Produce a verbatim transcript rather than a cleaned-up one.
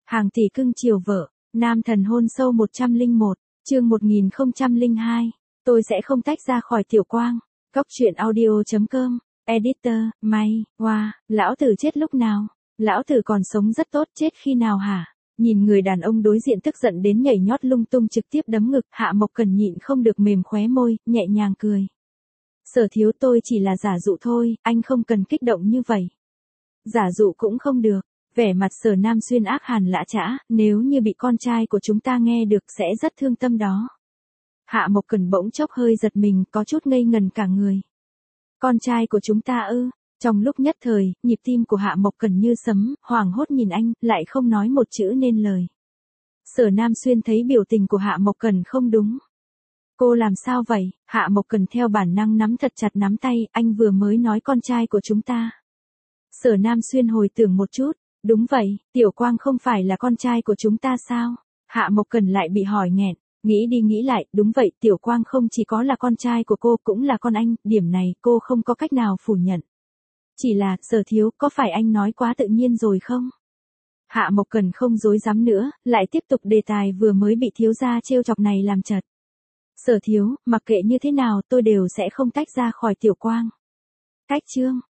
Hàng tỷ cưng chiều vợ, nam thần hôn sâu một trăm lẻ một, chương một nghìn không trăm lẻ hai, tôi sẽ không tách ra khỏi Tiểu Quang. Cóc truyện audio chấm com, editor, May, Hoa, lão tử chết lúc nào? Lão tử còn sống rất tốt, chết khi nào hả? Nhìn người đàn ông đối diện tức giận đến nhảy nhót lung tung trực tiếp đấm ngực, Hạ Mộc Cần nhịn không được mềm khóe môi, nhẹ nhàng cười. Sở thiếu, tôi chỉ là giả dụ thôi, anh không cần kích động như vậy. Giả dụ cũng không được. Vẻ mặt Sở Nam Xuyên ác hàn lã chã, nếu như bị con trai của chúng ta nghe được sẽ rất thương tâm đó. Hạ Mộc Cần bỗng chốc hơi giật mình, có chút ngây ngần cả người. Con trai của chúng ta ư? Trong lúc nhất thời, nhịp tim của Hạ Mộc Cần như sấm, hoảng hốt nhìn anh, lại không nói một chữ nên lời. Sở Nam Xuyên thấy biểu tình của Hạ Mộc Cần không đúng. Cô làm sao vậy? Hạ Mộc Cần theo bản năng nắm thật chặt nắm tay, anh vừa mới nói con trai của chúng ta. Sở Nam Xuyên hồi tưởng một chút. Đúng vậy, Tiểu Quang không phải là con trai của chúng ta sao? Hạ Mộc Cần lại bị hỏi nghẹn, nghĩ đi nghĩ lại, đúng vậy, Tiểu Quang không chỉ có là con trai của cô cũng là con anh, điểm này cô không có cách nào phủ nhận. Chỉ là, Sở thiếu, có phải anh nói quá tự nhiên rồi không? Hạ Mộc Cần không dối dám nữa, lại tiếp tục đề tài vừa mới bị thiếu gia trêu chọc này làm chật. Sở thiếu, mặc kệ như thế nào tôi đều sẽ không tách ra khỏi Tiểu Quang. Cách chương,